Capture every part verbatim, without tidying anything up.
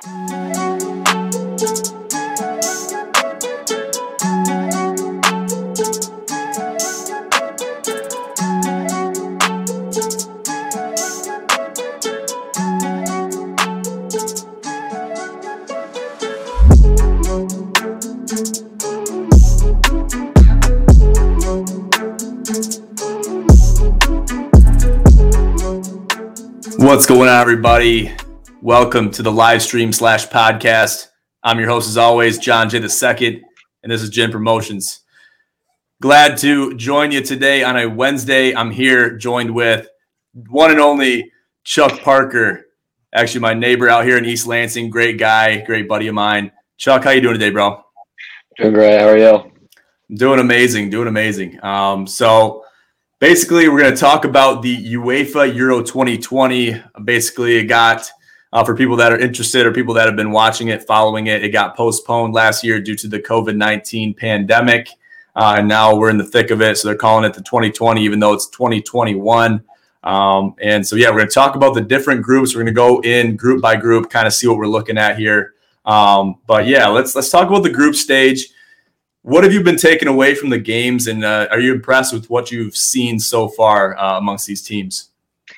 What's going on, everybody? Welcome to the live stream slash podcast. I'm your host, as always, John J. the Second, and this is Gin Promotions. Glad to join you today on a Wednesday. I'm here joined with one and only Chuck Parker, actually my neighbor out here in East Lansing. Great guy, great buddy of mine. Chuck, how you doing today, bro? Doing great. How are you? Doing amazing, doing amazing. Um, so basically, we're going to talk about the UEFA Euro twenty twenty. Basically, it got, uh, for people that are interested or people that have been watching it, following it, it got postponed last year due to the covid nineteen pandemic. Uh, and now we're in the thick of it. So they're calling it the twenty twenty, even though it's twenty twenty-one. Um, and so, yeah, we're going to talk about the different groups. We're going to go in group by group, kind of see what we're looking at here. Um, but, yeah, let's let's talk about the group stage. What have you been taking away from the games, and uh, are you impressed with what you've seen so far uh, amongst these teams?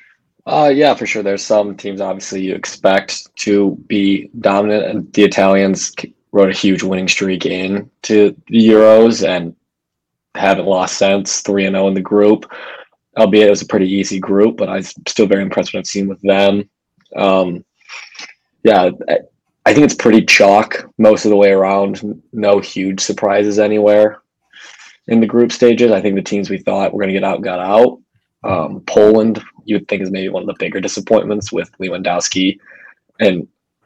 Uh, yeah, for sure. There's some teams, obviously, you expect to be dominant, and the Italians wrote a huge winning streak into the Euros and haven't lost since, three and oh in the group, albeit it was a pretty easy group, but I'm still very impressed with what I've seen with them. Um, yeah, I think it's pretty chalk most of the way around. No huge surprises anywhere in the group stages. I think the teams we thought were going to get out got out. Um, Poland, you would think, is maybe one of the bigger disappointments with Lewandowski and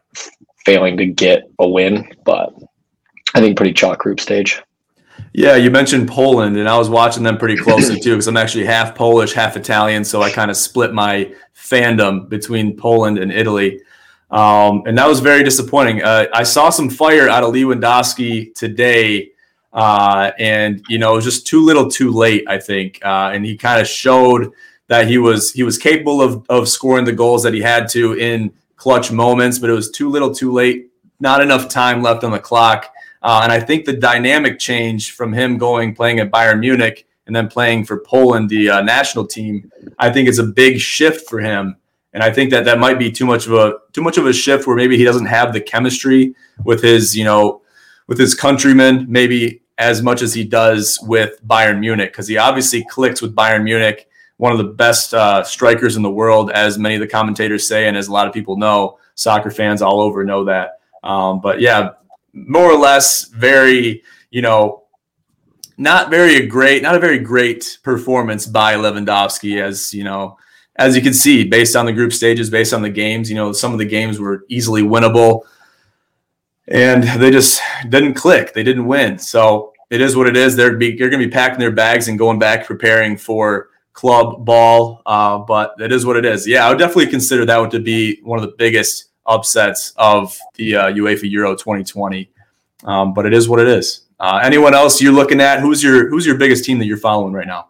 failing to get a win, but I think pretty chalk group stage. Yeah, you mentioned Poland, and I was watching them pretty closely too because I'm actually half Polish, half Italian, so I kind of split my fandom between Poland and Italy. Um, and that was very disappointing. Uh, I saw some fire out of Lewandowski today, uh, and you know, it was just too little, too late, I think. Uh, and he kind of showed that he was he was capable of of scoring the goals that he had to in clutch moments, but it was too little, too late. Not enough time left on the clock. Uh, and I think the dynamic change from him going playing at Bayern Munich and then playing for Poland, the uh, national team, I think it's a big shift for him. And I think that that might be too much of a too much of a shift where maybe he doesn't have the chemistry with his, you know, with his countrymen, maybe as much as he does with Bayern Munich, because he obviously clicks with Bayern Munich, one of the best uh, strikers in the world, as many of the commentators say, and as a lot of people know, soccer fans all over know that. Um, but yeah, more or less, very, you know, not very great, not a very great performance by Lewandowski, as you know. As you can see, based on the group stages, based on the games, you know, some of the games were easily winnable, and they just didn't click. They didn't win. So it is what it is. They're, be, they're going to be packing their bags and going back preparing for club ball, uh, but it is what it is. Yeah, I would definitely consider that one to be one of the biggest upsets of the uh, UEFA Euro twenty twenty, um, but it is what it is. Uh, anyone else you're looking at? Who's your Who's your biggest team that you're following right now?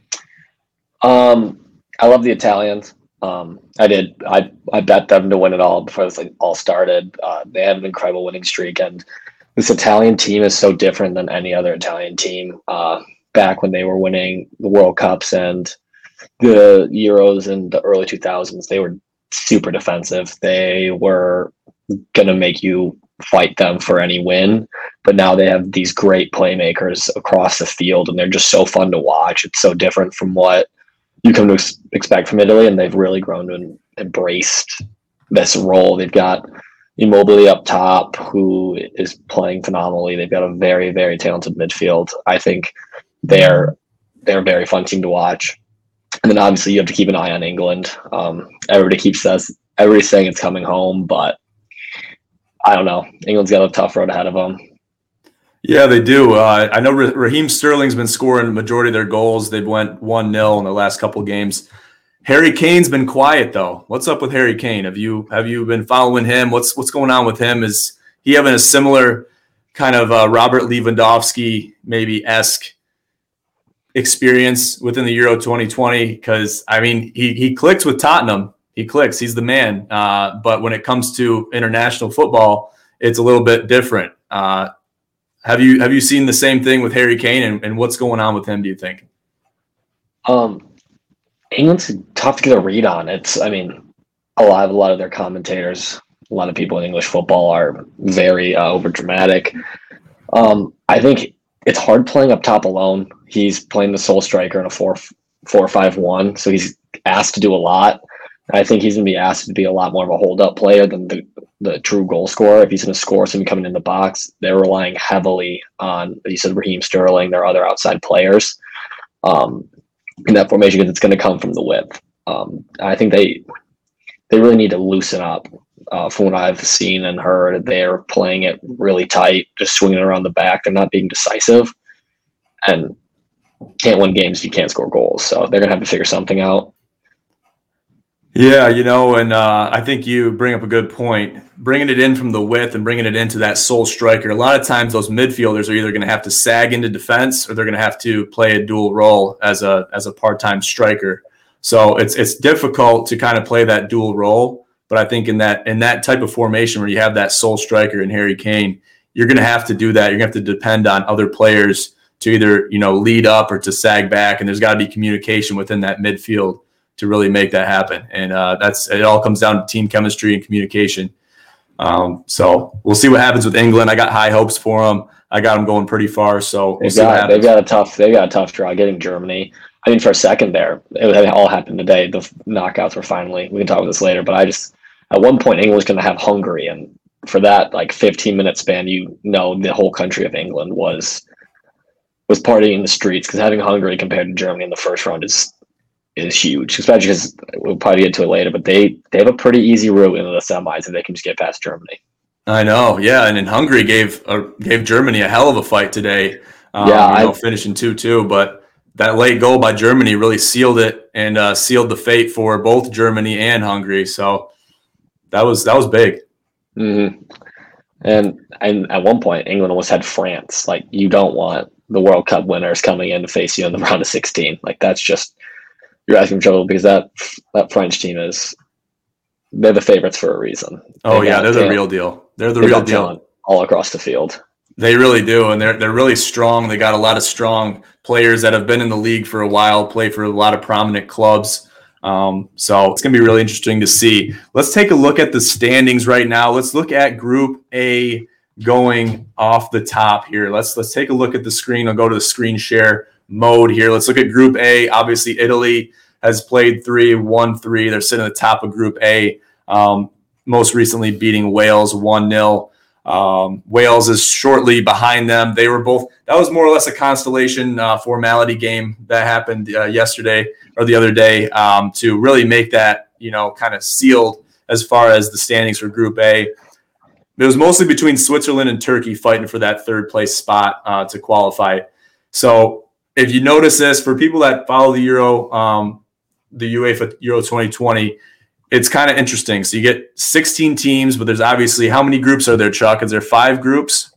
Um. I love the Italians. Um, I did. I I bet them to win it all before this like, all started. Uh, they had an incredible winning streak, and this Italian team is so different than any other Italian team. Uh, back when they were winning the World Cups and the Euros in the early two thousands, they were super defensive. They were gonna make you fight them for any win. But now they have these great playmakers across the field, and they're just so fun to watch. It's so different from what you come to ex- expect from Italy, and they've really grown and embraced this role. They've got Immobile up top, who is playing phenomenally. They've got a very, very talented midfield. I think they're they're a very fun team to watch. And then obviously you have to keep an eye on England. Um, everybody keeps says everybody's saying it's coming home, but I don't know. England's got a tough road ahead of them. Yeah, they do. Uh, I know Raheem Sterling's been scoring the majority of their goals. They've went one nil in the last couple of games. Harry Kane's been quiet, though. What's up with Harry Kane? Have you have you been following him? What's what's going on with him? Is he having a similar kind of uh, Robert Lewandowski maybe-esque experience within the Euro twenty twenty? Because, I mean, he he clicked with Tottenham. he clicks. He's the man. Uh, but when it comes to international football, it's a little bit different. Uh, have you have you seen the same thing with Harry Kane, and, and what's going on with him, do you think? Um, England's tough to get a read on. It's, I mean, a lot of a lot of their commentators, a lot of people in English football are very uh, over dramatic. Um, I think it's hard playing up top alone. He's playing the sole striker in a four four five one, so he's asked to do a lot. I think he's going to be asked to be a lot more of a hold-up player than the, the true goal scorer. If he's going to score something coming in the box, they're relying heavily on, you said, Raheem Sterling, their other outside players um, in that formation, because it's going to come from the width. Um, I think they they really need to loosen up. Uh, from what I've seen and heard, they're playing it really tight, just swinging around the back. They're not being decisive, and can't win games if you can't score goals. So they're going to have to figure something out. Yeah, you know, and uh, I think you bring up a good point. Bringing it in from the width and bringing it into that sole striker, a lot of times those midfielders are either going to have to sag into defense or they're going to have to play a dual role as a as a part-time striker. So it's it's difficult to kind of play that dual role. But I think in that in that type of formation where you have that sole striker in Harry Kane, you're going to have to do that. You're going to have to depend on other players to either, you know, lead up or to sag back, and there's got to be communication within that midfield to really make that happen. And uh, that's it all comes down to team chemistry and communication. Um, so we'll see what happens with England. I got high hopes for them. I got them going pretty far. So we'll they've see got, what happens. They've got a tough. They got a tough draw getting Germany. I mean, for a second there, it all happened today. The knockouts were finally. We can talk about this later, but I just at one point England was going to have Hungary, and for that like fifteen minute span, you know, the whole country of England was was partying in the streets, because having Hungary compared to Germany in the first round is. is huge, especially because we'll probably get to it later, but they, they have a pretty easy route into the semis if they can just get past Germany. I know, yeah, and then Hungary gave uh, gave Germany a hell of a fight today, um, yeah, you know, I, finishing two two, but that late goal by Germany really sealed it and uh, sealed the fate for both Germany and Hungary, so that was that was big. Mm-hmm. And, and at one point, England almost had France. Like, you don't want the World Cup winners coming in to face you in the round of sixteen. Like, that's just... You're asking trouble, because that that French team is they're the favorites for a reason. Oh yeah, they're the real deal. They're the real deal all across the field. They really do, and they're they're really strong. They got a lot of strong players that have been in the league for a while, play for a lot of prominent clubs. Um, so it's going to be really interesting to see. Let's take a look at the standings right now. Let's look at Group A going off the top here. Let's let's take a look at the screen. I'll go to the screen share mode here. Let's look at Group A. Obviously, Italy has played three, won three. They're sitting at the top of Group A, um, most recently beating Wales one nil. Um, Wales is shortly behind them. They were both – that was more or less a constellation uh, formality game that happened uh, yesterday or the other day um, to really make that, you know, kind of sealed as far as the standings for Group A. It was mostly between Switzerland and Turkey fighting for that third place spot uh, to qualify. So – if you notice this, for people that follow the Euro, um, the UEFA Euro twenty twenty, it's kind of interesting. So you get sixteen teams, but there's obviously, how many groups are there, Chuck? Is there five groups?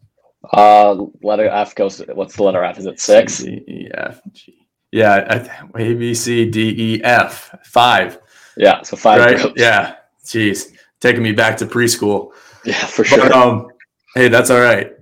Uh, letter F goes, what's the letter F? Is it six? D, E, F, G. Yeah, A, B, C, D, E, F. Five. Yeah, so five right? groups. Yeah, jeez. Taking me back to preschool. Yeah, for sure. But, um, hey, that's all right.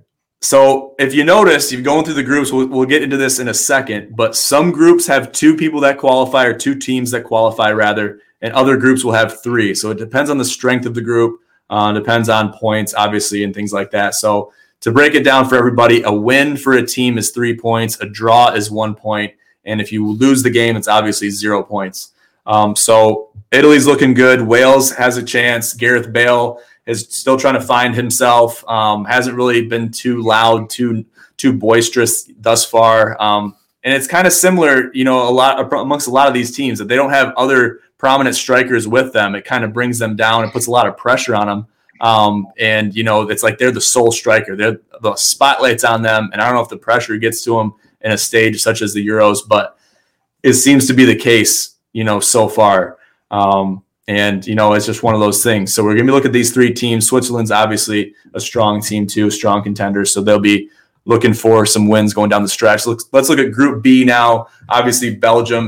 So if you notice, you're going through the groups, we'll, we'll get into this in a second, but some groups have two people that qualify, or two teams that qualify rather, and other groups will have three. So it depends on the strength of the group, uh, depends on points, obviously, and things like that. So to break it down for everybody, a win for a team is three points, a draw is one point, and if you lose the game, it's obviously zero points. Um, so Italy's looking good. Wales has a chance. Gareth Bale is still trying to find himself. Um, hasn't really been too loud, too too boisterous thus far. Um, and it's kind of similar, you know, a lot amongst a lot of these teams that they don't have other prominent strikers with them. It kind of brings them down. It puts a lot of pressure on them. Um, and, you know, it's like they're the sole striker. They're the spotlight's on them. And I don't know if the pressure gets to them in a stage such as the Euros, but it seems to be the case, you know, so far. Um, And, you know, it's just one of those things. So we're going to look at these three teams. Switzerland's obviously a strong team too, strong contenders. So they'll be looking for some wins going down the stretch. Let's, let's look at Group B now. Obviously, Belgium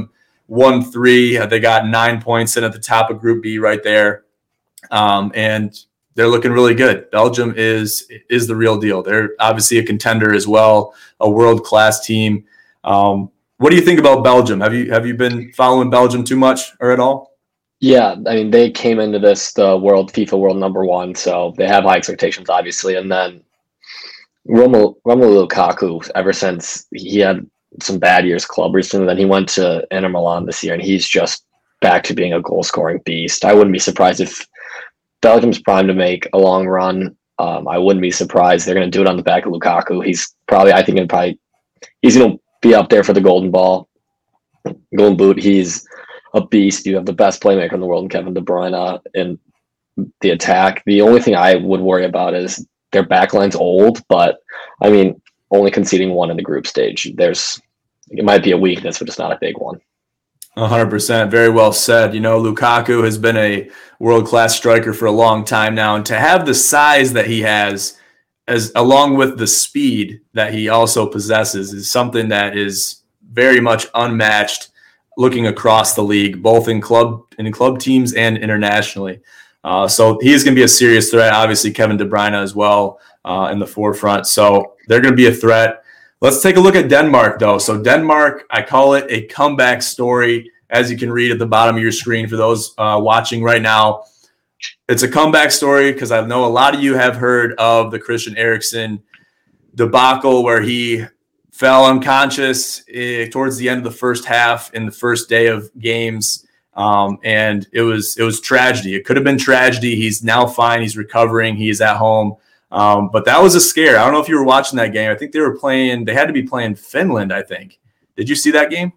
won three. They got nine points in at the top of Group B right there. Um, and they're looking really good. Belgium is is the real deal. They're obviously a contender as well, a world-class team. Um, what do you think about Belgium? Have you have you been following Belgium too much or at all? Yeah, I mean, they came into this the world FIFA world number one, so they have high expectations, obviously. And then Romelu, Romelu Lukaku, ever since he had some bad years club recently, then he went to Inter Milan this year, and he's just back to being a goal-scoring beast. I wouldn't be surprised if Belgium's primed to make a long run. Um, I wouldn't be surprised they're going to do it on the back of Lukaku. He's probably, I think, gonna probably he's going to be up there for the Golden Ball, Golden Boot. He's a beast. You have the best playmaker in the world, in Kevin De Bruyne, in the attack. The only thing I would worry about is their backline's old, but I mean, only conceding one in the group stage. There's it might be a weakness, but it's not a big one. one hundred percent. Very well said. You know, Lukaku has been a world-class striker for a long time now, and to have the size that he has, as along with the speed that he also possesses, is something that is very much unmatched looking across the league, both in club in club teams and internationally. Uh, so he is going to be a serious threat. Obviously, Kevin De Bruyne as well uh, in the forefront. So they're going to be a threat. Let's take a look at Denmark, though. So Denmark, I call it a comeback story, as you can read at the bottom of your screen for those uh, watching right now. It's a comeback story because I know a lot of you have heard of the Christian Eriksen debacle where he fell unconscious eh, towards the end of the first half in the first day of games. Um, and it was it was tragedy. It could have been tragedy. He's now fine. He's recovering. He's at home. Um, but that was a scare. I don't know if you were watching that game. I think they were playing. They had to be playing Finland, I think. Did you see that game?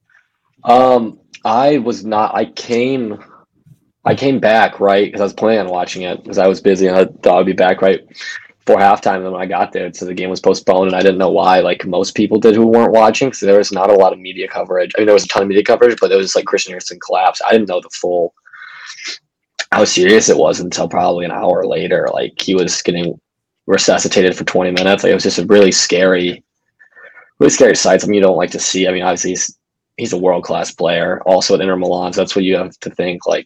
Um, I was not. I came, I came back right because I was planning on watching it because I was busy and I thought I'd be back right before halftime. And then when I got there, so the game was postponed, and I didn't know why. Like most people did who weren't watching, because there was not a lot of media coverage. I mean, there was a ton of media coverage, but it was like Christian Eriksen collapsed. I didn't know the full how serious it was until probably an hour later. Like he was getting resuscitated for twenty minutes. Like it was just a really scary, really scary sight. Something you don't like to see. I mean, obviously he's he's a world class player. Also at Inter Milan, so that's what you have to think. Like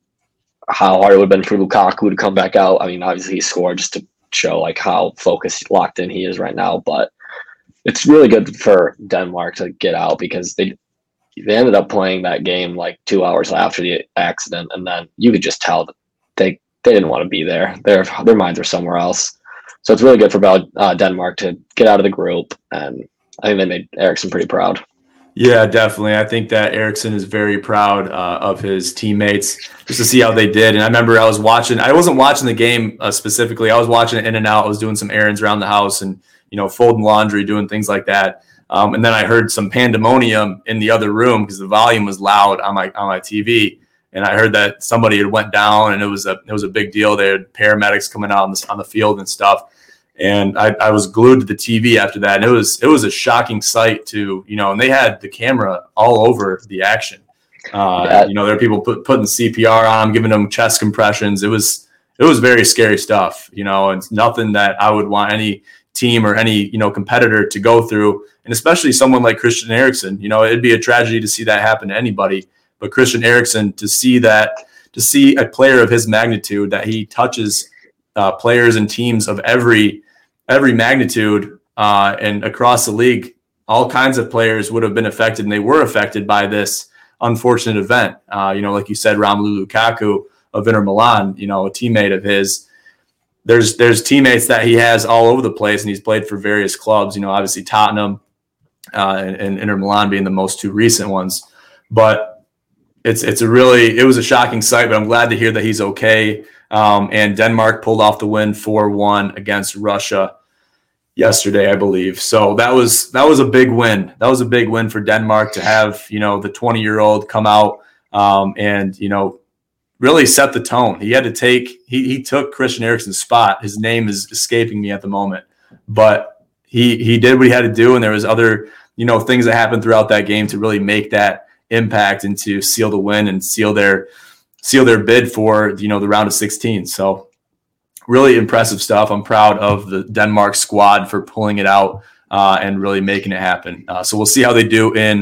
how hard it would have been for Lukaku to come back out. I mean, obviously he scored just to show like how focused, locked in he is right now. But it's really good for Denmark to get out because they they ended up playing that game like two hours after the accident, and then you could just tell that they they didn't want to be there. Their their minds were somewhere else. So it's really good for Bel- uh, Denmark to get out of the group, and I think they made Eriksen pretty proud. Yeah, definitely. I think that Eriksen is very proud uh, of his teammates just to see how they did. And I remember I was watching, I wasn't watching the game uh, specifically. I was watching it in and out. I was doing some errands around the house and, you know, folding laundry, doing things like that. Um, and then I heard some pandemonium in the other room because the volume was loud on my on my T V. And I heard that somebody had went down, and it was a it was a big deal. They had paramedics coming out on the, on the field and stuff. And I, I was glued to the T V after that, and it was it was a shocking sight to you know. And they had the camera all over the action. Uh, yeah. You know, there are people put, putting C P R on them, giving them chest compressions. It was it was very scary stuff. You know, it's nothing that I would want any team or any you know competitor to go through, and especially someone like Christian Eriksen. You know, it'd be a tragedy to see that happen to anybody. But Christian Eriksen, to see that, to see a player of his magnitude, that he touches uh, players and teams of every every magnitude uh, and across the league, all kinds of players would have been affected, and they were affected by this unfortunate event. Uh, you know, like you said, Romelu Lukaku of Inter Milan, you know, a teammate of his. There's there's teammates that he has all over the place, and he's played for various clubs. You know, obviously Tottenham uh, and, and Inter Milan being the most two recent ones, but. It's it's a really it was a shocking sight, but I'm glad to hear that he's okay. Um, and Denmark pulled off the win four one against Russia yesterday, I believe. So that was that was a big win. That was a big win for Denmark to have you know the twenty-year-old come out um, and you know really set the tone. He had to take he he took Christian Eriksen's spot. His name is escaping me at the moment, but he he did what he had to do, and there was other you know things that happened throughout that game to really make that impact and to seal the win and seal their seal their bid for you know the round of sixteen. So really impressive stuff. I'm proud of the Denmark squad for pulling it out uh, and really making it happen. Uh, so we'll see how they do in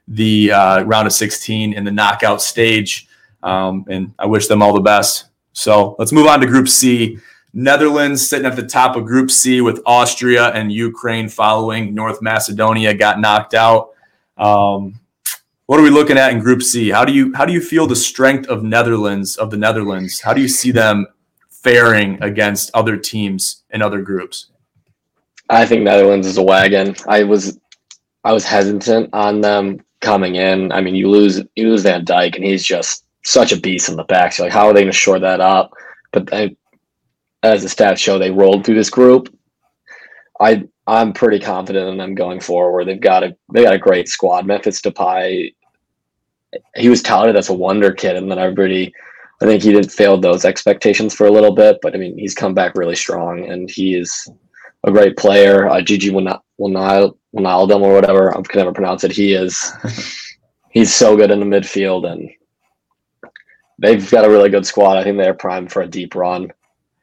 the uh, round of sixteen in the knockout stage. Um, and I wish them all the best. So let's move on to Group C. Netherlands sitting at the top of Group C with Austria and Ukraine following. North Macedonia got knocked out. Um, what are we looking at in Group C? How do you how do you feel the strength of Netherlands of the Netherlands? How do you see them faring against other teams in other groups? I think Netherlands is a wagon. I was I was hesitant on them coming in. I mean, you lose you lose Van Dijk, and he's just such a beast in the back. So like, how are they going to shore that up? But I, as the stats show, they rolled through this group. I I'm pretty confident in them going forward. They've got a they got a great squad. Memphis Depay, he was touted as a wonder kid, and then everybody, I think he did fail those expectations for a little bit. But I mean, he's come back really strong, and he is a great player. Uh, Gigi Wijnaldum or whatever, I can never pronounce it. He is he's so good in the midfield, and they've got a really good squad. I think they're primed for a deep run.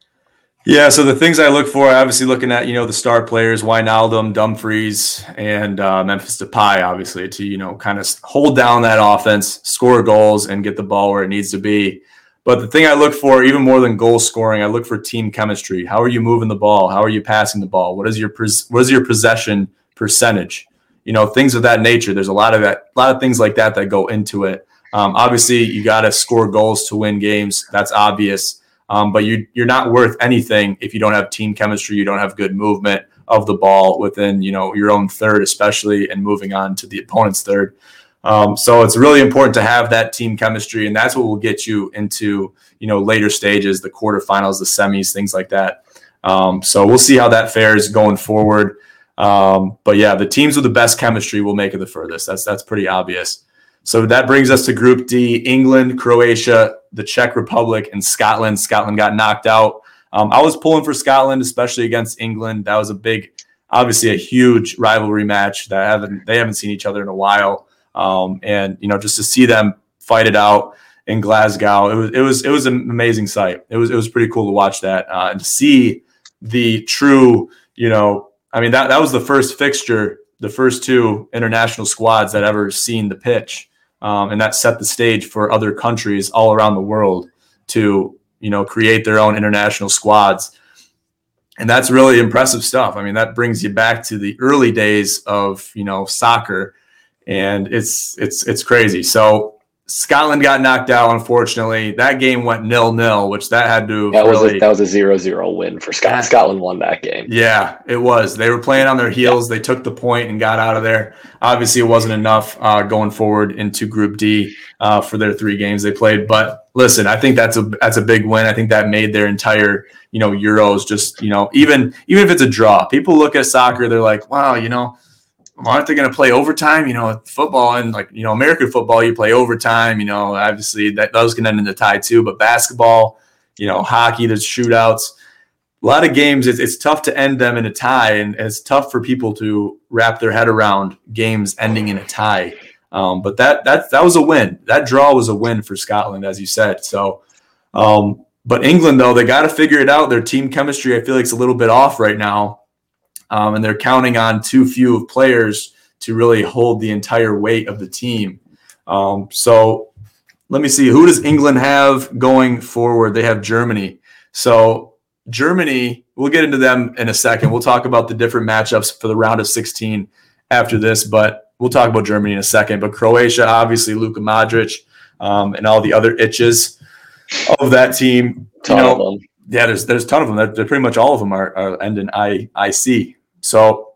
Yeah, so the things I look for, obviously looking at, you know, the star players, Wijnaldum, Dumfries, and uh, Memphis Depay, obviously, to, you know, kind of hold down that offense, score goals, and get the ball where it needs to be. But the thing I look for, even more than goal scoring, I look for team chemistry. How are you moving the ball? How are you passing the ball? What is your what is your possession percentage? You know, things of that nature. There's a lot of that, a lot of things like that that go into it. Um, obviously, you got to score goals to win games. That's obvious. Um, but you, you're not worth anything if you don't have team chemistry, you don't have good movement of the ball within, you know, your own third, especially, and moving on to the opponent's third. Um, so it's really important to have that team chemistry, and that's what will get you into, you know, later stages, the quarterfinals, the semis, things like that. Um, so we'll see how that fares going forward. Um, but yeah, the teams with the best chemistry will make it the furthest. That's that's pretty obvious. So that brings us to Group D: England, Croatia, the Czech Republic, and Scotland. Scotland got knocked out. Um, I was pulling for Scotland, especially against England. That was a big, obviously a huge rivalry match that haven't they haven't seen each other in a while. Um, and you know, just to see them fight it out in Glasgow, it was it was it was an amazing sight. It was it was pretty cool to watch that uh, and to see the true, you know, I mean that that was the first fixture, the first two international squads that ever seen the pitch. Um, and that set the stage for other countries all around the world to, you know, create their own international squads. And that's really impressive stuff. I mean, that brings you back to the early days of, you know, soccer, and it's it's it's crazy. So Scotland got knocked out, unfortunately. That game went nil-nil, which that had to that was really, a, that was a zero-zero win for Scotland. Scotland won that game. Yeah, it was. They were playing on their heels. Yeah. They took the point and got out of there. Obviously, it wasn't enough uh, going forward into Group D uh, for their three games they played. But listen, I think that's a that's a big win. I think that made their entire, you know, Euros just, you know, even even if it's a draw, people look at soccer, they're like, wow, you know, aren't they going to play overtime? You know, football and like, you know, American football, you play overtime, you know, obviously that those can end in a tie too, but basketball, you know, hockey, there's shootouts, a lot of games. It's, it's tough to end them in a tie, and it's tough for people to wrap their head around games ending in a tie. Um, but that, that, that was a win. That draw was a win for Scotland, as you said. So, um, but England though, they got to figure it out. Their team chemistry, I feel like it's a little bit off right now. Um, and they're counting on too few of players to really hold the entire weight of the team. Um, so let me see. Who does England have going forward? They have Germany. So Germany, we'll get into them in a second. We'll talk about the different matchups for the round of sixteen after this, but we'll talk about Germany in a second. But Croatia, obviously, Luka Modric, um, and all the other itches of that team. Ton you know, of them. Yeah, there's there's a ton of them. They're, they're pretty much all of them are, are end in I, IC. So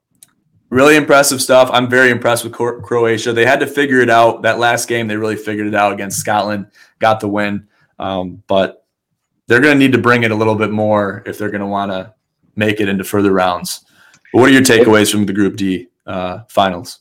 really impressive stuff. I'm very impressed with Croatia. They had to figure it out. That last game, they really figured it out against Scotland, got the win. Um, but they're going to need to bring it a little bit more if they're going to want to make it into further rounds. But what are your takeaways from the Group D uh, finals?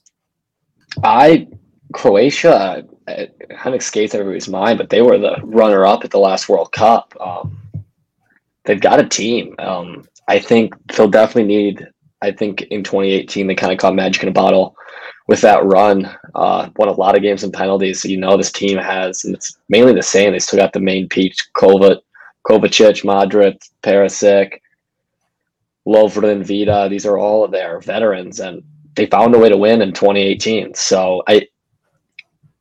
I Croatia it kind of escapes everybody's mind, but they were the runner-up at the last World Cup. Um, they've got a team. Um, I think they'll definitely need, I think in twenty eighteen, they kind of caught magic in a bottle with that run. Uh, won a lot of games in penalties. So, you know, this team has, and it's mainly the same. They still got the main peach, Kovac, Kovacic, Modric, Perisic, Lovren, Vida. These are all of their veterans, and they found a way to win in twenty eighteen. So I,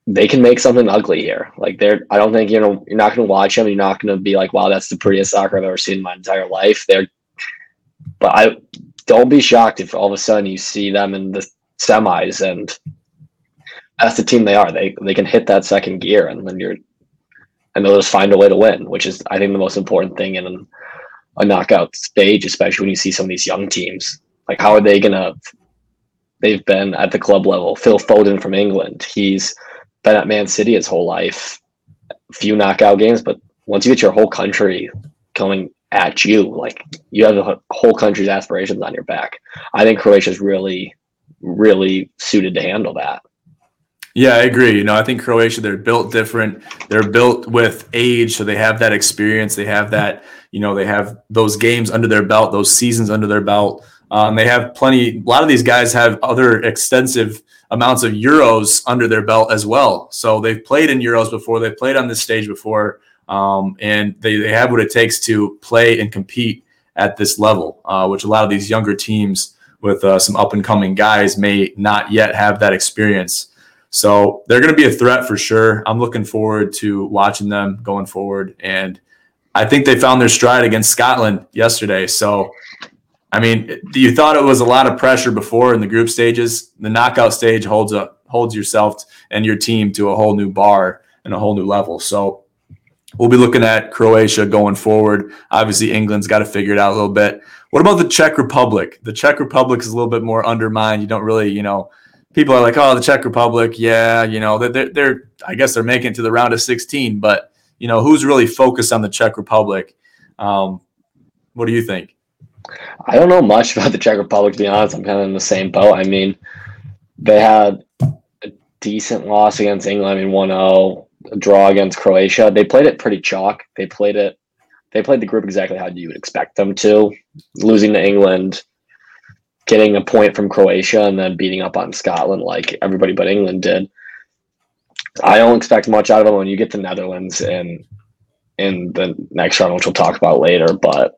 they can make something ugly here. Like they're, I don't think you know you're not going to watch them. You're not going to be like, wow, that's the prettiest soccer I've ever seen in my entire life. They're, but I don't be shocked if all of a sudden you see them in the semis, and that's the team they are. They they can hit that second gear, and then you're, and they'll just find a way to win, which is I think the most important thing in a knockout stage, especially when you see some of these young teams. Like how are they gonna? They've been at the club level. Phil Foden from England, he's been at Man City his whole life, few knockout games, but once you get your whole country coming at you, like you have the whole country's aspirations on your back. I think Croatia's really, really suited to handle that. Yeah, I agree. You know, I think Croatia, they're built different. They're built with age, so they have that experience. They have that, you know, they have those games under their belt, those seasons under their belt. Um, they have plenty. A lot of these guys have other extensive amounts of Euros under their belt as well. So they've played in Euros before. They've played on this stage before, um, and they, they have what it takes to play and compete at this level, uh, which a lot of these younger teams with uh, some up-and-coming guys may not yet have that experience. So they're going to be a threat for sure. I'm looking forward to watching them going forward, and I think they found their stride against Scotland yesterday. So I mean, you thought it was a lot of pressure before in the group stages. The knockout stage holds up, holds yourself and your team to a whole new bar and a whole new level. So we'll be looking at Croatia going forward. Obviously, England's got to figure it out a little bit. What about the Czech Republic? The Czech Republic is a little bit more undermined. You don't really, you know, people are like, oh, the Czech Republic, yeah, you know, they're, they're I guess they're making it to the round of sixteen. But, you know, who's really focused on the Czech Republic? Um, what do you think? I don't know much about the Czech Republic, to be honest. I'm kind of in the same boat. I mean, they had a decent loss against England. I mean, one oh, a draw against Croatia. They played it pretty chalk. They played it. They played the group exactly how you would expect them to, losing to England, getting a point from Croatia, and then beating up on Scotland like everybody but England did. I don't expect much out of them when you get to Netherlands in in the next round, which we'll talk about later, but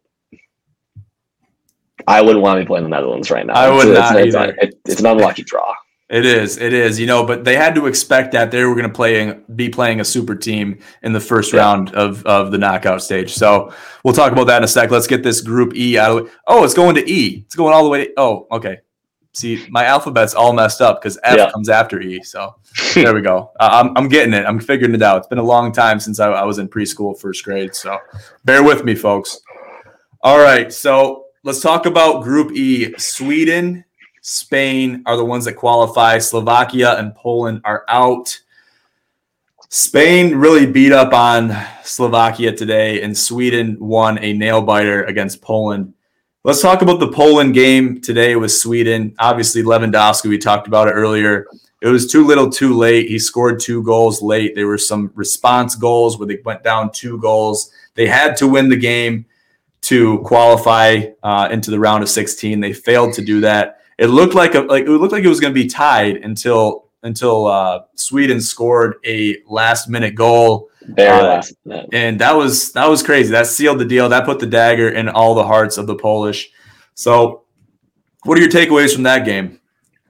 I wouldn't want to be playing the Netherlands right now. I would it's, not it's, either. It's, it's an unlucky draw. It is. It is. You know, but they had to expect that they were going to play be playing a super team in the first yeah. round of, of the knockout stage. So we'll talk about that in a sec. Let's get this Group E out of the way. Oh, it's going to E. It's going all the way to, oh, okay. See, my alphabet's all messed up because F yeah. comes after E. So there we go. Uh, I'm I'm getting it. I'm figuring it out. It's been a long time since I, I was in preschool, first grade. So bear with me, folks. All right. So let's talk about Group E. Sweden, Spain are the ones that qualify. Slovakia and Poland are out. Spain really beat up on Slovakia today, and Sweden won a nail-biter against Poland. Let's talk about the Poland game today with Sweden. Obviously, Lewandowski, we talked about it earlier. It was too little, too late. He scored two goals late. There were some response goals where they went down two goals. They had to win the game to qualify uh, into the round of sixteen. They failed to do that. It looked like a, like it looked like it was going to be tied until until uh, Sweden scored a last minute goal. Very uh, last minute. And that was that was crazy. That sealed the deal. That put the dagger in all the hearts of the Polish. So, what are your takeaways from that game?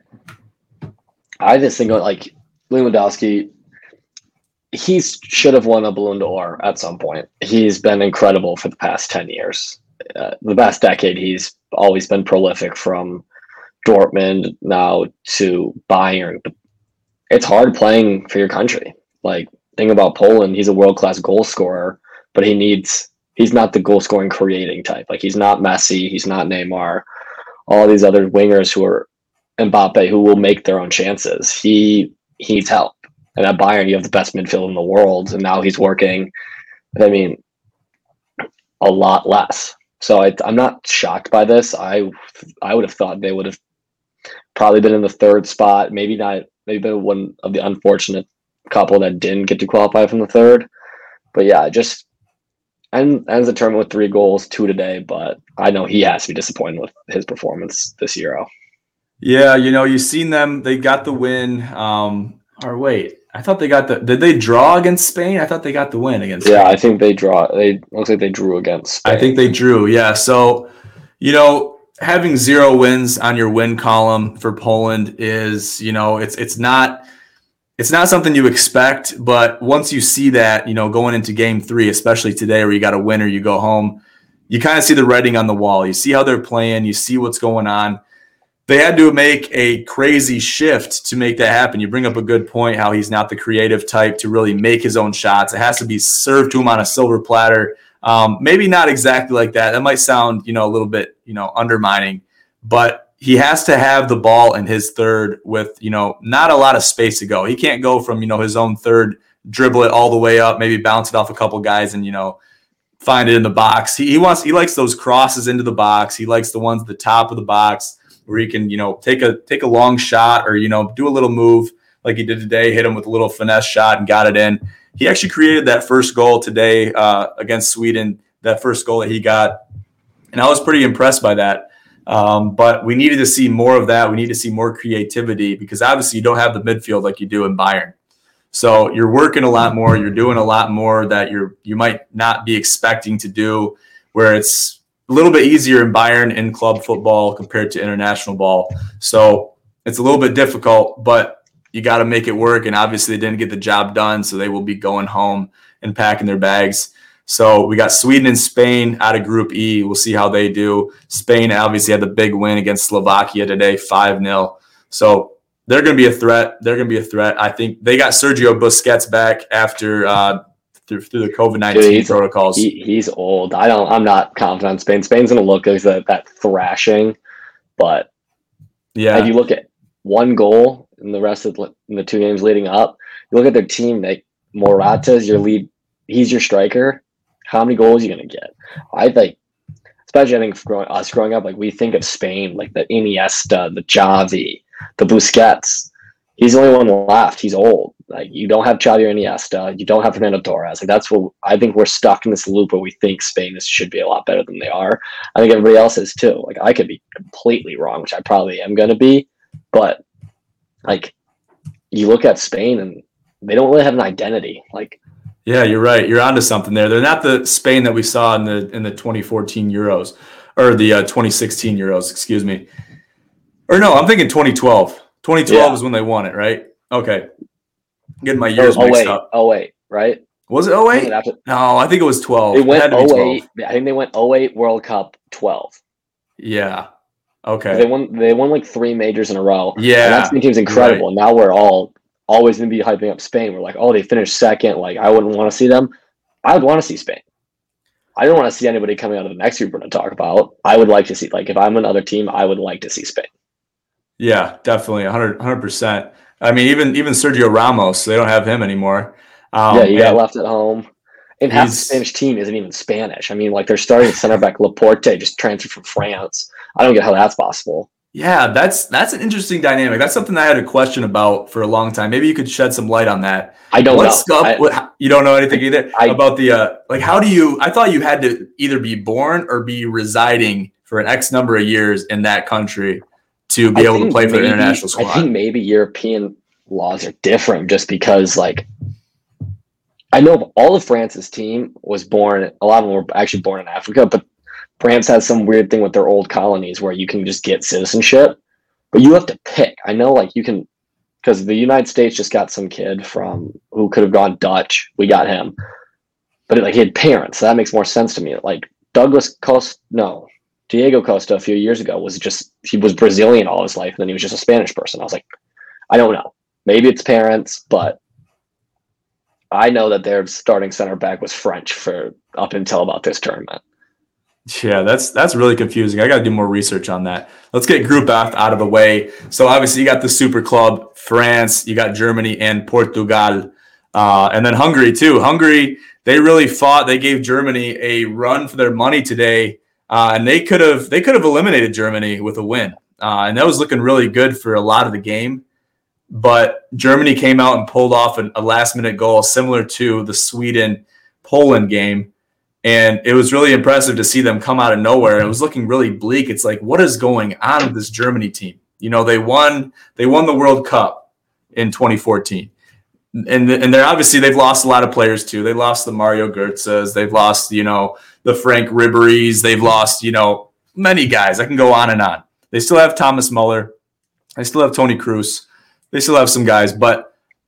I just think like Lewandowski, he should have won a Ballon d'Or at some point. He's been incredible for the past ten years. Uh, the past decade, he's always been prolific from Dortmund now to Bayern. But it's hard playing for your country. Like, think about Poland. He's a world-class goal scorer, but he needs, he's not the goal-scoring creating type. Like, he's not Messi. He's not Neymar. All these other wingers who are Mbappe, who will make their own chances. He, he needs help. And at Bayern, you have the best midfield in the world, and now he's working, I mean, a lot less. So I, I'm not shocked by this. I I would have thought they would have probably been in the third spot, maybe not, maybe been one of the unfortunate couple that didn't get to qualify from the third. But yeah, just and ends the tournament with three goals, two today. But I know he has to be disappointed with his performance this Euro. Yeah, you know, you've seen them. They got the win. Um, or wait, I thought they got the. Did they draw against Spain? I thought they got the win against. Yeah, Spain. I think they draw. They looks like they drew against Spain. I think they drew. Yeah, so you know, having zero wins on your win column for Poland is, you know, it's it's not it's not something you expect, but once you see that, you know, going into game three, especially today where you got a win or you go home, you kind of see the writing on the wall. You see how they're playing. You see what's going on. They had to make a crazy shift to make that happen. You bring up a good point, how he's not the creative type to really make his own shots. It has to be served to him on a silver platter. Um, maybe not exactly like that. That might sound, you know, a little bit, you know, undermining, but he has to have the ball in his third with, you know, not a lot of space to go. He can't go from, you know, his own third, dribble it all the way up, maybe bounce it off a couple guys and, you know, find it in the box. He, he wants, he likes those crosses into the box. He likes the ones at the top of the box where he can, you know, take a, take a long shot or, you know, do a little move like he did today, hit him with a little finesse shot and got it in. He actually created that first goal today uh, against Sweden, that first goal that he got. And I was pretty impressed by that. Um, but we needed to see more of that. We need to see more creativity because obviously you don't have the midfield like you do in Bayern. So you're working a lot more. You're doing a lot more that you're you might not be expecting to do, where it's a little bit easier in Bayern in club football compared to international ball. So it's a little bit difficult, but you got to make it work. And obviously they didn't get the job done, so they will be going home and packing their bags. So we got Sweden and Spain out of Group E. We'll see how they do. Spain obviously had the big win against Slovakia today, five nil. So they're going to be a threat. They're going to be a threat. I think they got Sergio Busquets back after uh, through, through the COVID nineteen protocols. He, he's old. I don't. I'm not confident in Spain. Spain's going to look like that, that thrashing, but yeah, if you look at one goal in the rest of the, in the two games leading up, you look at their team. Like Morata's your lead. He's your striker. How many goals are you going to get? I think, especially I think growing, us growing up, like we think of Spain, like the Iniesta, the Xavi, the Busquets. He's the only one left. He's old. Like you don't have Xavi or Iniesta. You don't have Fernando Torres. Like that's what I think we're stuck in this loop where we think Spain is, should be a lot better than they are. I think everybody else is too. Like I could be completely wrong, which I probably am going to be. But like you look at Spain and they don't really have an identity. Like. Yeah, you're right. You're onto something there. They're not the Spain that we saw in the in the twenty fourteen Euros or the uh, twenty sixteen Euros, excuse me. Or no, I'm thinking twenty twelve. twenty twelve yeah. is when they won it, right? Okay. I'm getting my years oh, mixed oh, wait. up. Oh, wait, right? Was it oh eight? No, I think it was twelve. It went it oh eight. I think they went oh eight World Cup twelve. Yeah. Okay. They won They won like three majors in a row. Yeah. And that Spain team's incredible. Right. Now we're all always going to be hyping up Spain. We're like, oh, they finished second. Like, I wouldn't want to see them. I would want to see Spain. I don't want to see anybody coming out of the next group we're going to talk about. I would like to see, like, if I'm another team, I would like to see Spain. Yeah, definitely. one hundred, one hundred percent. I mean, even even Sergio Ramos, they don't have him anymore. Um, yeah, he got left at home. And half the Spanish team isn't even Spanish. I mean, like, they're starting center back Laporte just transferred from France. I don't get how that's possible. Yeah, that's that's an interesting dynamic. That's something I had a question about for a long time. Maybe you could shed some light on that. I don't What's know. Up, I, what, you don't know anything either I, about the uh, like. How do you? I thought you had to either be born or be residing for an X number of years in that country to be I able to play maybe, for the international squad. I think maybe European laws are different, just because like I know all of France's team was born. A lot of them were actually born in Africa, but France has some weird thing with their old colonies where you can just get citizenship, but you have to pick. I know, like, you can, because the United States just got some kid from who could have gone Dutch. We got him, but like he had parents. So that makes more sense to me. Like Douglas Costa, no, Diego Costa a few years ago was just, he was Brazilian all his life, and then he was just a Spanish person. I was like, I don't know. Maybe it's parents, but I know that their starting center back was French for up until about this tournament. Yeah, that's that's really confusing. I got to do more research on that. Let's get Group F out of the way. So obviously you got the Super Club, France, you got Germany and Portugal, uh, and then Hungary too. Hungary, they really fought. They gave Germany a run for their money today, uh, and they could have they could have eliminated Germany with a win, uh, and that was looking really good for a lot of the game. But Germany came out and pulled off an, a last minute goal similar to the Sweden-Poland game. And it was really impressive to see them come out of nowhere. It was looking really bleak. It's like, what is going on with this Germany team? You know, they won they won the World Cup in twenty fourteen. And and they're obviously they've lost a lot of players too. They lost the Mario Götzes. They've lost, you know, the Frank Ribery's. They've lost, you know, many guys. I can go on and on. They still have Thomas Muller. They still have Toni Kroos. They still have some guys. But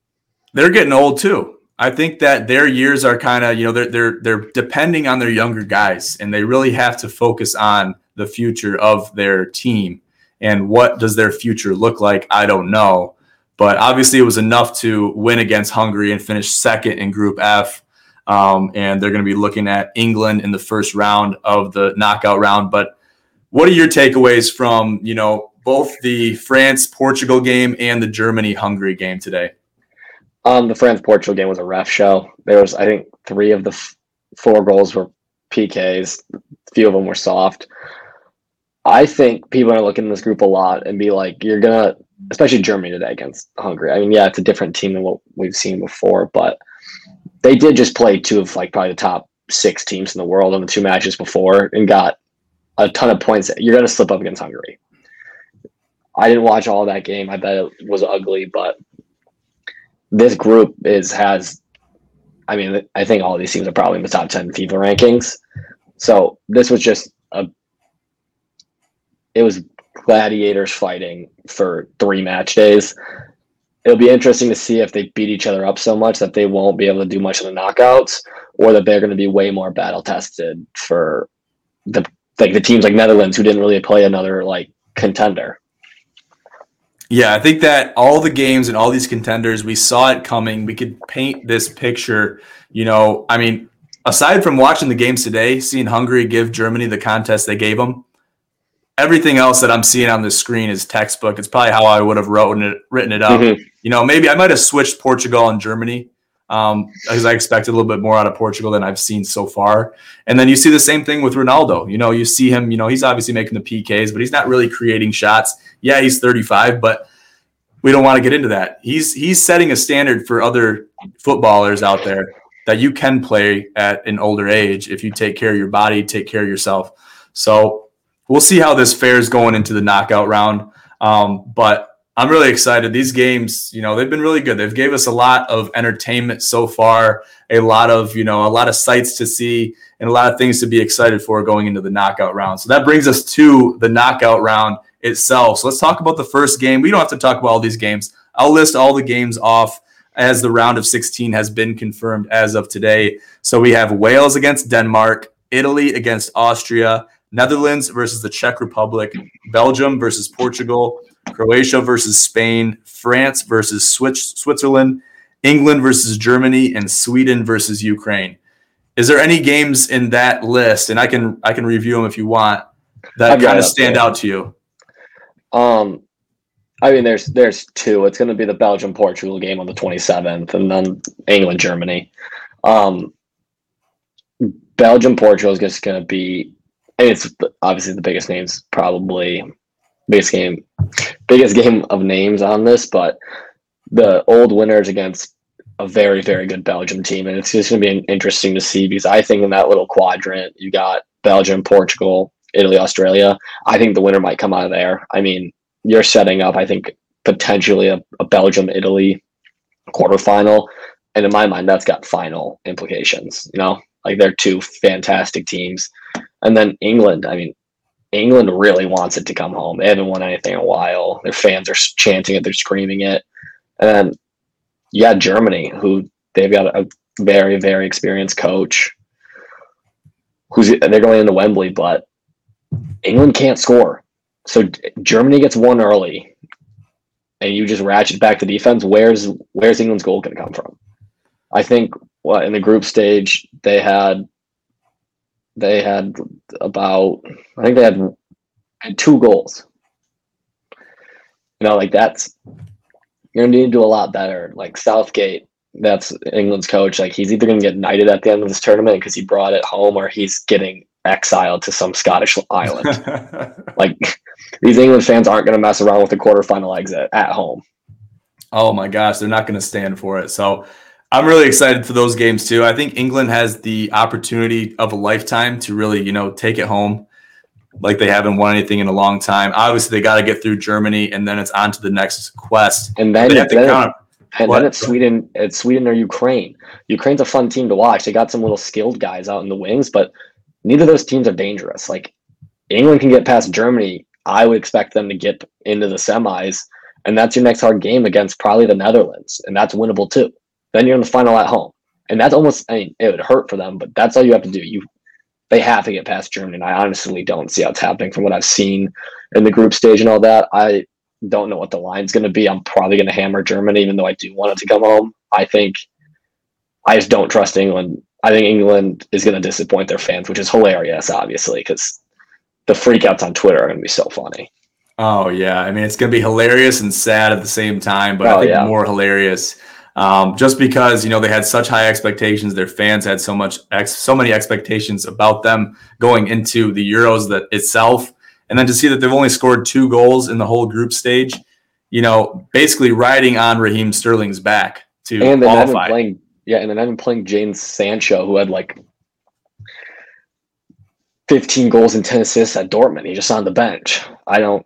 they're getting old too. I think that their years are kind of, you know, they're they're they're depending on their younger guys, and they really have to focus on the future of their team. And what does their future look like? I don't know. But obviously it was enough to win against Hungary and finish second in Group F. Um, and they're going to be looking at England in the first round of the knockout round. But what are your takeaways from, you know, both the France-Portugal game and the Germany-Hungary game today? Um, the France-Portugal game was a ref show. There was, I think, three of the f- four goals were P Ks. A few of them were soft. I think people are going to look in this group a lot and be like, you're going to, especially Germany today against Hungary. I mean, yeah, it's a different team than what we've seen before, but they did just play two of like probably the top six teams in the world in the two matches before and got a ton of points. You're going to slip up against Hungary. I didn't watch all of that game. I bet it was ugly, but this group is has, I mean, I think all of these teams are probably in the top ten FIFA rankings. So this was just a, it was gladiators fighting for three match days. It'll be interesting to see if they beat each other up so much that they won't be able to do much in the knockouts, or that they're going to be way more battle tested for the like the teams like Netherlands, who didn't really play another like contender. Yeah, I think that all the games and all these contenders, we saw it coming. We could paint this picture. You know, I mean, aside from watching the games today, seeing Hungary give Germany the contest they gave them, everything else that I'm seeing on the screen is textbook. It's probably how I would have written it, written it up. Mm-hmm. You know, maybe I might have switched Portugal and Germany um, because I expected a little bit more out of Portugal than I've seen so far. And then you see the same thing with Ronaldo. You know, you see him, you know, he's obviously making the P Ks, but he's not really creating shots. Yeah, he's thirty-five, but we don't want to get into that. He's he's setting a standard for other footballers out there that you can play at an older age if you take care of your body, take care of yourself. So we'll see how this fares going into the knockout round. Um, but I'm really excited. These games, you know, they've been really good. They've gave us a lot of entertainment so far, a lot of, you know, a lot of sights to see and a lot of things to be excited for going into the knockout round. So that brings us to the knockout round itself. So let's talk about the first game. We don't have to talk about all these games. I'll list all the games off as the round of sixteen has been confirmed as of today. So we have Wales against Denmark, Italy against Austria, Netherlands versus the Czech Republic, Belgium versus Portugal, Croatia versus Spain, France versus Switzerland, England versus Germany, and Sweden versus Ukraine. Is there any games in that list, and I can I can review them if you want, that kind of stand out to you? Um, I mean, there's there's two. It's going to be the Belgium-Portugal game on the twenty-seventh, and then England-Germany. Um, Belgium-Portugal is just going to be, I mean, it's obviously the biggest names, probably biggest game, biggest game of names on this, but the old winners against a very, very good Belgium team, and it's just going to be interesting to see because I think in that little quadrant you got Belgium, Portugal, Italy, Australia. I think the winner might come out of there. I mean, you're setting up, I think, potentially a, a Belgium-Italy quarterfinal. And in my mind, that's got final implications, you know? Like, they're two fantastic teams. And then England, I mean, England really wants it to come home. They haven't won anything in a while. Their fans are chanting it. They're screaming it. And then you got Germany, who they've got a very, very experienced coach. Who's they're going into Wembley, but England can't score. So Germany gets one early, and you just ratchet back the defense. Where's where's England's goal going to come from? I think what in the group stage they had they had about I think they had, had two goals. You know, like that's you're going to need to do a lot better. Like Southgate, that's England's coach. Like he's either going to get knighted at the end of this tournament because he brought it home, or he's getting exiled to some Scottish island. Like these England fans aren't going to mess around with the quarterfinal exit at home. Oh my gosh, they're not going to stand for it. So I'm really excited for those games too. I think England has the opportunity of a lifetime to really, you know, take it home like they haven't won anything in a long time. Obviously, they got to get through Germany, and then it's on to the next quest. And then, then, then, and then it's Sweden, it's Sweden or Ukraine. Ukraine's a fun team to watch. They got some little skilled guys out in the wings, but neither of those teams are dangerous. Like England can get past Germany. I would expect them to get into the semis, and that's your next hard game against probably the Netherlands, and that's winnable too. then you're in the final at home. And that's almost, I mean, it would hurt for them, but that's all you have to do. You They have to get past Germany. And I honestly don't see how it's happening from what I've seen in the group stage and all that. I don't know what the line's going to be. I'm probably going to hammer Germany, even though I do want it to come home. I think I just don't trust England. I think England is going to disappoint their fans, which is hilarious, obviously, because the freakouts on Twitter are going to be so funny. Oh, yeah. I mean, it's going to be hilarious and sad at the same time, but oh, I think yeah. more hilarious. Um, just because, you know, they had such high expectations, their fans had so much, ex- so many expectations about them going into the Euros that itself. And then to see that they've only scored two goals in the whole group stage, you know, basically riding on Raheem Sterling's back to and then qualify. Playing, yeah, and then I've been playing Jadon Sancho, who had like fifteen goals and ten assists at Dortmund. He's just on the bench. I don't.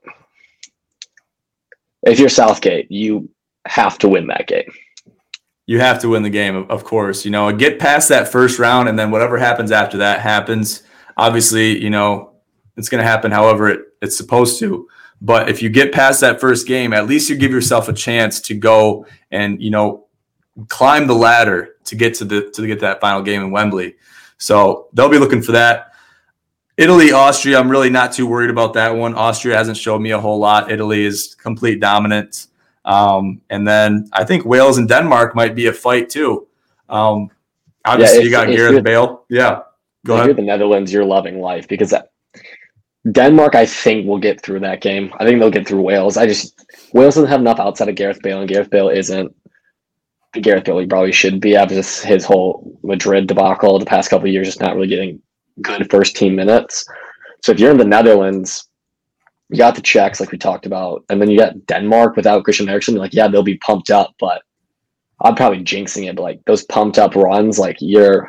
If you're Southgate, you have to win that game. You have to win the game, of course. You know, get past that first round, and then whatever happens after that happens. Obviously, you know, it's going to happen however it, it's supposed to. But if you get past that first game, at least you give yourself a chance to go and, you know, climb the ladder to get to the to get that final game in Wembley. So they'll be looking for that. Italy, Austria, I'm really not too worried about that one. Austria hasn't showed me a whole lot. Italy is complete dominant. Um, and then I think Wales and Denmark might be a fight too. Um, obviously, yeah, you got Gareth Bale. Yeah, go ahead. You're the Netherlands, you're loving life because that, Denmark, I think, will get through that game. I think they'll get through Wales. I just Wales doesn't have enough outside of Gareth Bale, and Gareth Bale isn't the Gareth Bale he probably should be after this, his whole Madrid debacle the past couple of years, just not really getting good first team minutes. So if you're in the Netherlands, you got the Czechs, like we talked about, and then you got Denmark without Christian Eriksen. Like, yeah, they'll be pumped up, but I'm probably jinxing it. But like those pumped up runs, like you're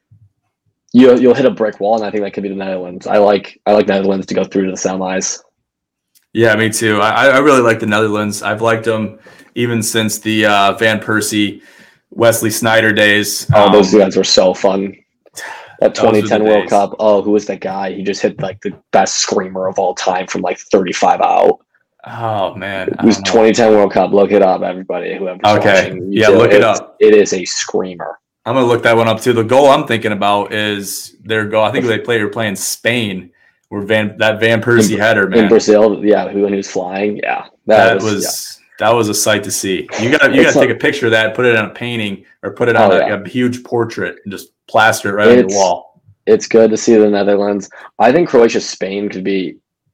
you you'll hit a brick wall, and I think that could be the Netherlands. I like I like Netherlands to go through to the semis. Yeah, me too. I, I really like the Netherlands. I've liked them even since the uh, Van Persie, Wesley Sneijder days. Oh, um, those guys were so fun. That twenty ten World days. Cup. Oh, who was that guy? He just hit like the best screamer of all time from like thirty-five out. Oh man, it was twenty ten World Cup. Look it up, everybody. Whoever's okay, watching. yeah, look it up. It is a screamer. I'm gonna look that one up too. The goal I'm thinking about is their goal. I think they play. Were playing Spain. Where Van that Van Persie in, header, man. In Brazil, yeah, who when he was flying, yeah, that, that was, was yeah. that was a sight to see. You got you got to take a picture of that, put it on a painting, or put it on oh, a, yeah. a huge portrait, and just plaster it right it's, on the wall. It's good to see the Netherlands. I think Croatia Spain could be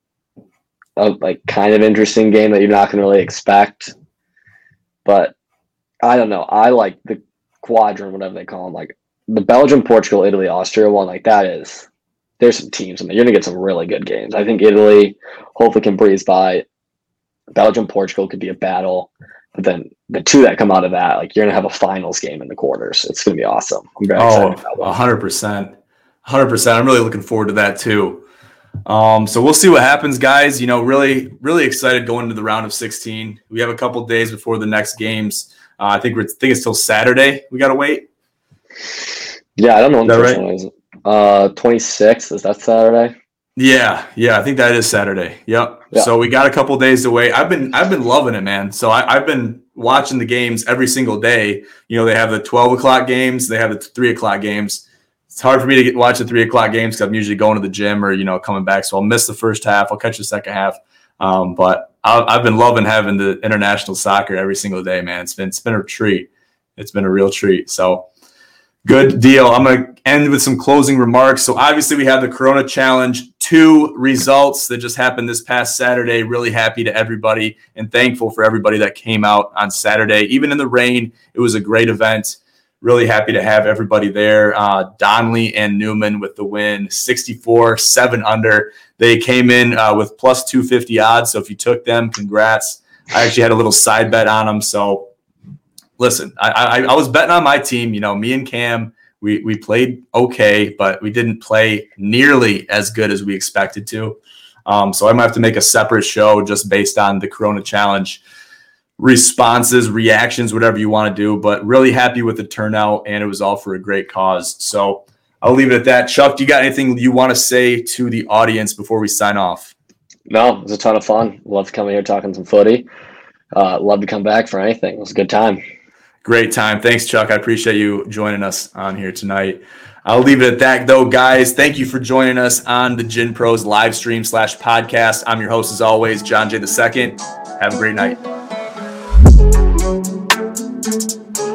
a like kind of interesting game that you're not going to really expect. But I don't know. I like the quadrant, whatever they call them, like the Belgium, Portugal, Italy, Austria one. Like that is. There's some teams in there. You're going to get some really good games. I think Italy hopefully can breeze by. Belgium, Portugal could be a battle. But then the two that come out of that, like you're going to have a finals game in the quarters. It's going to be awesome. I'm very oh, excited about that. one hundred percent. one hundred percent. I'm really looking forward to that too. Um, so we'll see what happens, guys. You know, really, really excited going into the round of sixteen. We have a couple of days before the next games. Uh, I think we're I think it's till Saturday. We got to wait. Yeah, I don't know. Is that right? Is. Uh, twenty-sixth, is that Saturday? Yeah, yeah, I think that is Saturday. Yep. Yeah. So we got a couple days to wait. I've been I've been loving it, man. So I, I've been watching the games every single day. You know, they have the twelve o'clock games, they have the three o'clock games. It's hard for me to get watch the three o'clock games because I'm usually going to the gym or, you know, coming back. So I'll miss the first half. I'll catch the second half. Um, but I've, I've been loving having the international soccer every single day, man. It's been it's been a treat. It's been a real treat. So. Good deal. I'm going to end with some closing remarks. So obviously we have the Corona Challenge two results that just happened this past Saturday. Really happy to everybody and thankful for everybody that came out on Saturday. Even in the rain, it was a great event. Really happy to have everybody there. Uh, Donnelly and Newman with the win, sixty-four, seven under. They came in uh, with plus two fifty odds. So if you took them, congrats. I actually had a little side bet on them. So listen, I, I I was betting on my team. You know, me and Cam, we we played okay, but we didn't play nearly as good as we expected to. Um, so I might have to make a separate show just based on the Corona Challenge responses, reactions, whatever you want to do. But really happy with the turnout, and it was all for a great cause. So I'll leave it at that. Chuck, do you got anything you want to say to the audience before we sign off? No, it was a ton of fun. Love coming here talking some footy. Uh, love to come back for anything. It was a good time. Great time. Thanks, Chuck. I appreciate you joining us on here tonight. I'll leave it at that, though, guys. Thank you for joining us on the Gin Pros live stream slash podcast. I'm your host, as always, John Jay the Second. Have a great night.